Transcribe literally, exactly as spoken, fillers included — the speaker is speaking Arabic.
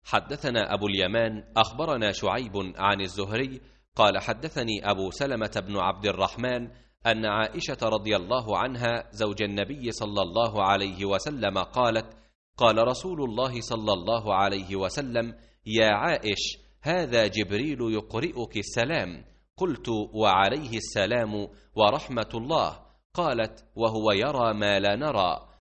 حدثنا أبو اليمان أخبرنا شعيب عن الزهري قال حدثني أبو سلمة بن عبد الرحمن أن عائشة رضي الله عنها زوج النبي صلى الله عليه وسلم قالت: قال رسول الله صلى الله عليه وسلم: يا عائش، هذا جبريل يقرئك السلام. قلت: وعليه السلام ورحمة الله. قالت: وهو يرى ما لا نرى.